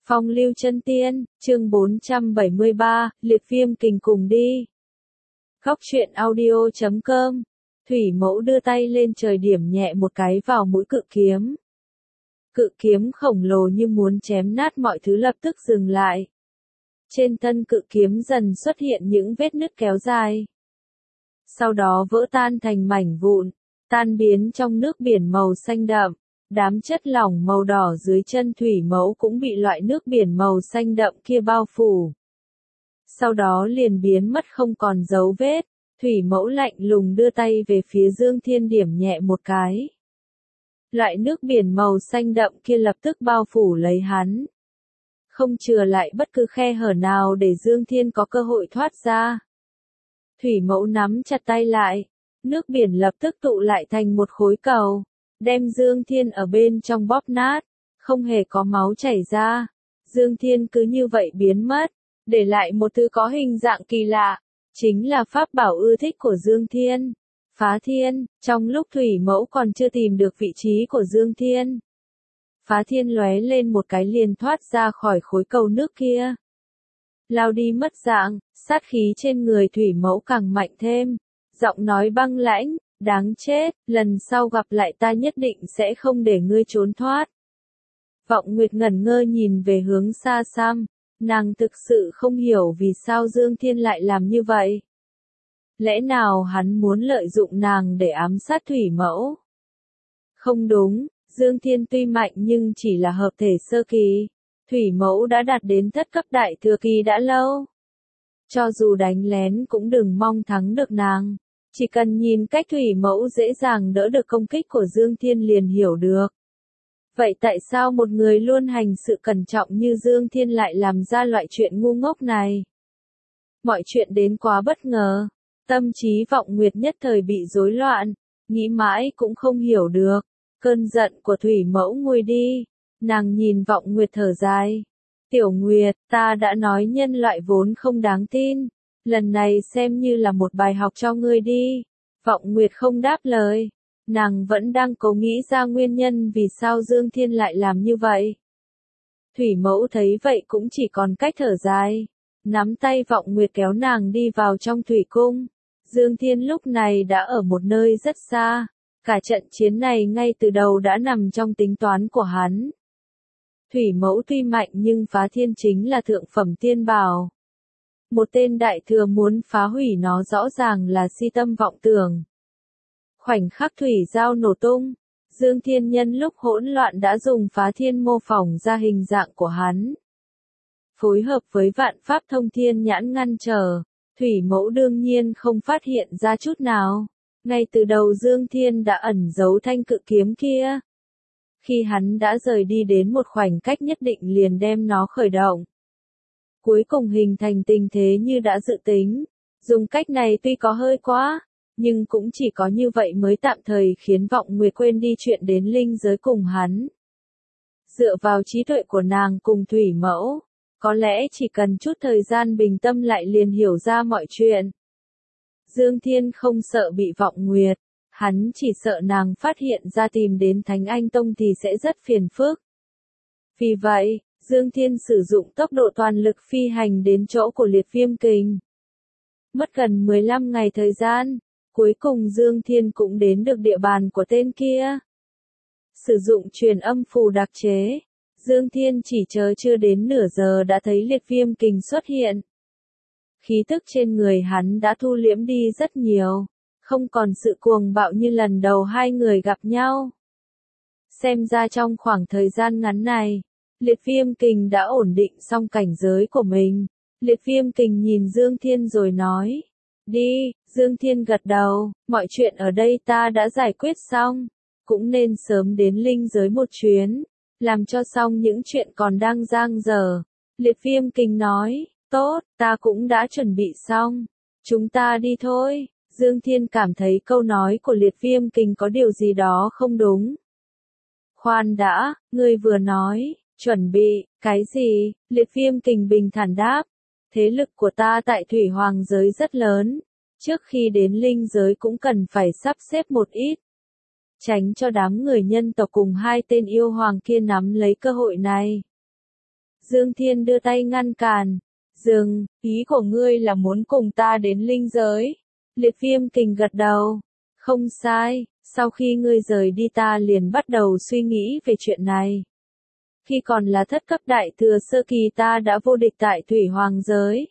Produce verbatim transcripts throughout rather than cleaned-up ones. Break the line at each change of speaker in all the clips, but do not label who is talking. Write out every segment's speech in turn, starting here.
Phong lưu chân tiên, chương bốn trăm bảy mươi ba, liệt viêm kình cùng đi. Góc truyện audio chấm com. Thủy mẫu đưa tay lên trời điểm nhẹ một cái vào mũi cự kiếm. Cự kiếm khổng lồ như muốn chém nát mọi thứ lập tức dừng lại. Trên thân cự kiếm dần xuất hiện những vết nứt kéo dài. Sau đó vỡ tan thành mảnh vụn, tan biến trong nước biển màu xanh đậm. Đám chất lỏng màu đỏ dưới chân thủy mẫu cũng bị loại nước biển màu xanh đậm kia bao phủ. Sau đó liền biến mất không còn dấu vết, thủy mẫu lạnh lùng đưa tay về phía Dương Thiên điểm nhẹ một cái. Loại nước biển màu xanh đậm kia lập tức bao phủ lấy hắn. Không chừa lại bất cứ khe hở nào để Dương Thiên có cơ hội thoát ra. Thủy mẫu nắm chặt tay lại, nước biển lập tức tụ lại thành một khối cầu. Đem Dương Thiên ở bên trong bóp nát, không hề có máu chảy ra. Dương Thiên cứ như vậy biến mất, để lại một thứ có hình dạng kỳ lạ, chính là pháp bảo ưa thích của Dương Thiên. Phá Thiên, trong lúc thủy mẫu còn chưa tìm được vị trí của Dương Thiên. Phá Thiên lóe lên một cái liền thoát ra khỏi khối cầu nước kia. Lao đi mất dạng, sát khí trên người thủy mẫu càng mạnh thêm, giọng nói băng lãnh. Đáng chết, lần sau gặp lại ta nhất định sẽ không để ngươi trốn thoát. Vọng Nguyệt ngẩn ngơ nhìn về hướng xa xăm, nàng thực sự không hiểu vì sao Dương Thiên lại làm như vậy. Lẽ nào hắn muốn lợi dụng nàng để ám sát thủy mẫu? Không đúng, Dương Thiên tuy mạnh nhưng chỉ là hợp thể sơ kỳ, thủy mẫu đã đạt đến thất cấp đại thừa kỳ đã lâu. Cho dù đánh lén cũng đừng mong thắng được nàng. Chỉ cần nhìn cách thủy mẫu dễ dàng đỡ được công kích của Dương Thiên liền hiểu được. Vậy tại sao một người luôn hành sự cẩn trọng như Dương Thiên lại làm ra loại chuyện ngu ngốc này? Mọi chuyện đến quá bất ngờ. Tâm trí Vọng Nguyệt nhất thời bị rối loạn, nghĩ mãi cũng không hiểu được. Cơn giận của thủy mẫu nguôi đi, nàng nhìn Vọng Nguyệt thở dài. Tiểu Nguyệt, ta đã nói nhân loại vốn không đáng tin. Lần này xem như là một bài học cho ngươi đi. Vọng Nguyệt không đáp lời. Nàng vẫn đang cố nghĩ ra nguyên nhân vì sao Dương Thiên lại làm như vậy. Thủy mẫu thấy vậy cũng chỉ còn cách thở dài. Nắm tay Vọng Nguyệt kéo nàng đi vào trong thủy cung. Dương Thiên lúc này đã ở một nơi rất xa. Cả trận chiến này ngay từ đầu đã nằm trong tính toán của hắn. Thủy mẫu tuy mạnh nhưng Phá Thiên chính là thượng phẩm tiên bảo. Một tên đại thừa muốn phá hủy nó rõ ràng là si tâm vọng tưởng. Khoảnh khắc thủy giao nổ tung, Dương Thiên nhân lúc hỗn loạn đã dùng Phá Thiên mô phỏng ra hình dạng của hắn. Phối hợp với vạn pháp thông thiên nhãn ngăn trở, thủy mẫu đương nhiên không phát hiện ra chút nào. Ngay từ đầu Dương Thiên đã ẩn giấu thanh cự kiếm kia. Khi hắn đã rời đi đến một khoảnh cách nhất định liền đem nó khởi động. Cuối cùng hình thành tình thế như đã dự tính. Dùng cách này tuy có hơi quá, nhưng cũng chỉ có như vậy mới tạm thời khiến Vọng Nguyệt quên đi chuyện đến linh giới cùng hắn. Dựa vào trí tuệ của nàng cùng thủy mẫu, có lẽ chỉ cần chút thời gian bình tâm lại liền hiểu ra mọi chuyện. Dương Thiên không sợ bị Vọng Nguyệt, hắn chỉ sợ nàng phát hiện ra tìm đến Thánh Anh Tông thì sẽ rất phiền phức. Vì vậy, Dương Thiên sử dụng tốc độ toàn lực phi hành đến chỗ của liệt viêm kình. Mất gần mười lăm ngày thời gian, cuối cùng Dương Thiên cũng đến được địa bàn của tên kia. Sử dụng truyền âm phù đặc chế, Dương Thiên chỉ chờ chưa đến nửa giờ đã thấy liệt viêm kình xuất hiện. Khí tức trên người hắn đã thu liễm đi rất nhiều, không còn sự cuồng bạo như lần đầu hai người gặp nhau. Xem ra trong khoảng thời gian ngắn này, liệt viêm kình đã ổn định xong cảnh giới của mình. Liệt viêm kình nhìn Dương Thiên rồi nói. Đi, Dương Thiên gật đầu, mọi chuyện ở đây ta đã giải quyết xong. Cũng nên sớm đến linh giới một chuyến, làm cho xong những chuyện còn đang dang dở. Liệt viêm kình nói, tốt, ta cũng đã chuẩn bị xong. Chúng ta đi thôi. Dương Thiên cảm thấy câu nói của liệt viêm kình có điều gì đó không đúng. Khoan đã, ngươi vừa nói. Chuẩn bị, cái gì? Liệt viêm kình bình thản đáp. Thế lực của ta tại thủy hoàng giới rất lớn. Trước khi đến linh giới cũng cần phải sắp xếp một ít. Tránh cho đám người nhân tộc cùng hai tên yêu hoàng kia nắm lấy cơ hội này. Dương Thiên đưa tay ngăn cản. Dừng, ý của ngươi là muốn cùng ta đến linh giới. Liệt Viêm Kình gật đầu. Không sai, sau khi ngươi rời đi ta liền bắt đầu suy nghĩ về chuyện này. Khi còn là thất cấp đại thừa sơ kỳ ta đã vô địch tại thủy hoàng giới.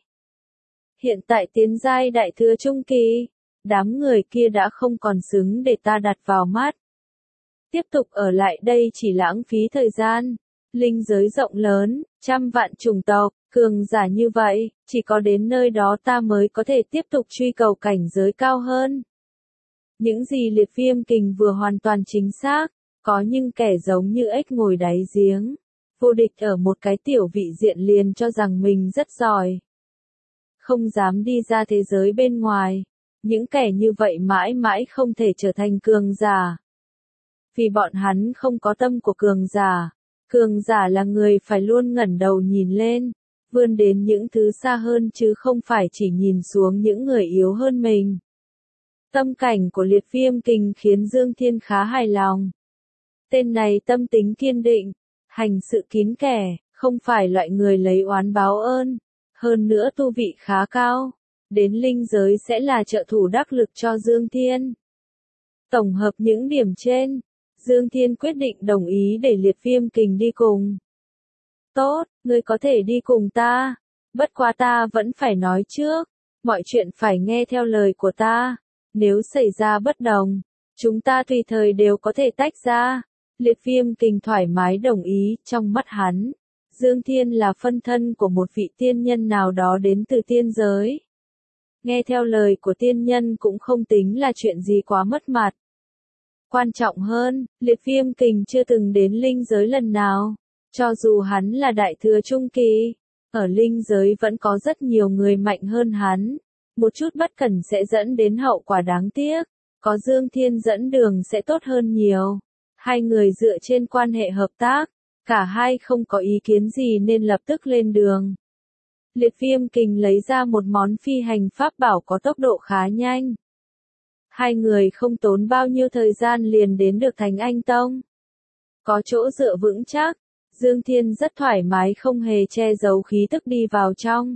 Hiện tại tiến giai đại thừa trung kỳ, đám người kia đã không còn xứng để ta đặt vào mắt. Tiếp tục ở lại đây chỉ lãng phí thời gian. Linh giới rộng lớn, trăm vạn chủng tộc, cường giả như vậy, chỉ có đến nơi đó ta mới có thể tiếp tục truy cầu cảnh giới cao hơn. Những gì Liệt Viêm Kình vừa hoàn toàn chính xác, có những kẻ giống như ếch ngồi đáy giếng, vô địch ở một cái tiểu vị diện liền cho rằng mình rất giỏi. Không dám đi ra thế giới bên ngoài, những kẻ như vậy mãi mãi không thể trở thành cường giả. Vì bọn hắn không có tâm của cường giả. Cường giả là người phải luôn ngẩng đầu nhìn lên, vươn đến những thứ xa hơn chứ không phải chỉ nhìn xuống những người yếu hơn mình. Tâm cảnh của Liệt Viêm Kình khiến Dương Thiên khá hài lòng. Tên này tâm tính kiên định, hành sự kín kẽ, không phải loại người lấy oán báo ơn, hơn nữa tu vị khá cao, đến linh giới sẽ là trợ thủ đắc lực cho Dương Thiên. Tổng hợp những điểm trên, Dương Thiên quyết định đồng ý để Liệt Viêm Kình đi cùng. Tốt, ngươi có thể đi cùng ta, bất quá ta vẫn phải nói trước, mọi chuyện phải nghe theo lời của ta, nếu xảy ra bất đồng, chúng ta tùy thời đều có thể tách ra. Liệt Viêm Kình thoải mái đồng ý, trong mắt hắn, Dương Thiên là phân thân của một vị tiên nhân nào đó đến từ tiên giới. Nghe theo lời của tiên nhân cũng không tính là chuyện gì quá mất mặt. Quan trọng hơn, Liệt Viêm Kình chưa từng đến linh giới lần nào. Cho dù hắn là đại thừa trung kỳ, ở linh giới vẫn có rất nhiều người mạnh hơn hắn. Một chút bất cẩn sẽ dẫn đến hậu quả đáng tiếc. Có Dương Thiên dẫn đường sẽ tốt hơn nhiều. Hai người dựa trên quan hệ hợp tác, cả hai không có ý kiến gì nên lập tức lên đường. Liệt Viêm Kình lấy ra một món phi hành pháp bảo có tốc độ khá nhanh. Hai người không tốn bao nhiêu thời gian liền đến được Thánh Anh Tông. Có chỗ dựa vững chắc, Dương Thiên rất thoải mái không hề che giấu khí tức đi vào trong.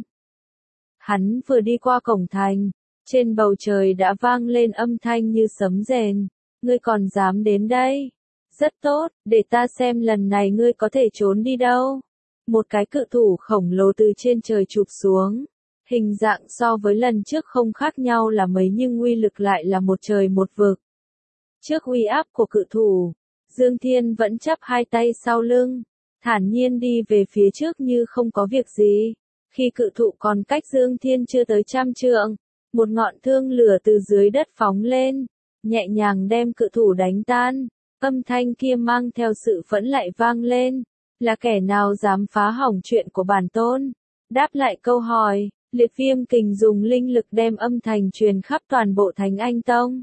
Hắn vừa đi qua cổng thành, trên bầu trời đã vang lên âm thanh như sấm rền. Ngươi còn dám đến đây? Rất tốt, để ta xem lần này ngươi có thể trốn đi đâu. Một cái cự thủ khổng lồ từ trên trời chụp xuống. Hình dạng so với lần trước không khác nhau là mấy nhưng uy lực lại là một trời một vực. Trước uy áp của cự thủ, Dương Thiên vẫn chắp hai tay sau lưng, thản nhiên đi về phía trước như không có việc gì. Khi cự thụ còn cách Dương Thiên chưa tới trăm trượng, một ngọn thương lửa từ dưới đất phóng lên, nhẹ nhàng đem cự thủ đánh tan. Âm thanh kia mang theo sự phẫn lại vang lên, là kẻ nào dám phá hỏng chuyện của bản tôn? Đáp lại câu hỏi, Liệt Viêm Kình dùng linh lực đem âm thanh truyền khắp toàn bộ Thánh Anh Tông.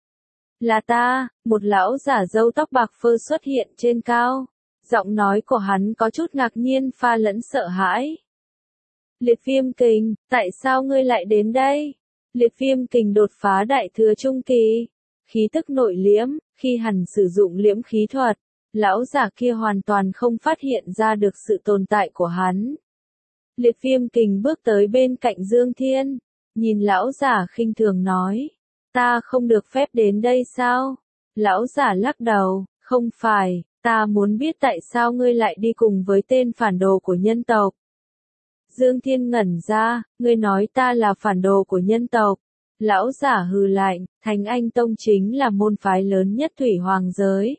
Là ta, một lão giả râu tóc bạc phơ xuất hiện trên cao. Giọng nói của hắn có chút ngạc nhiên pha lẫn sợ hãi. Liệt Viêm Kình, tại sao ngươi lại đến đây? Liệt Viêm Kình đột phá đại thừa trung kỳ. Khí tức nội liễm, khi hắn sử dụng liễm khí thuật, lão giả kia hoàn toàn không phát hiện ra được sự tồn tại của hắn. Liệt Viêm Kình bước tới bên cạnh Dương Thiên, nhìn lão giả khinh thường nói, ta không được phép đến đây sao? Lão giả lắc đầu, không phải, ta muốn biết tại sao ngươi lại đi cùng với tên phản đồ của nhân tộc. Dương Thiên ngẩn ra, ngươi nói ta là phản đồ của nhân tộc. Lão giả hừ lạnh, Thánh Anh Tông chính là môn phái lớn nhất thủy hoàng giới.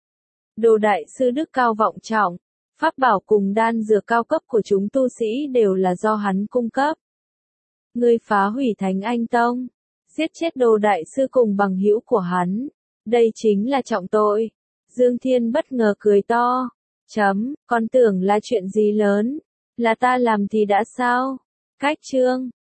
Đồ đại sư đức cao vọng trọng, pháp bảo cùng đan dược cao cấp của chúng tu sĩ đều là do hắn cung cấp. Ngươi phá hủy Thánh Anh Tông, giết chết đồ đại sư cùng bằng hữu của hắn, đây chính là trọng tội. Dương Thiên bất ngờ cười to, chấm, con tưởng là chuyện gì lớn, là ta làm thì đã sao? Cách chương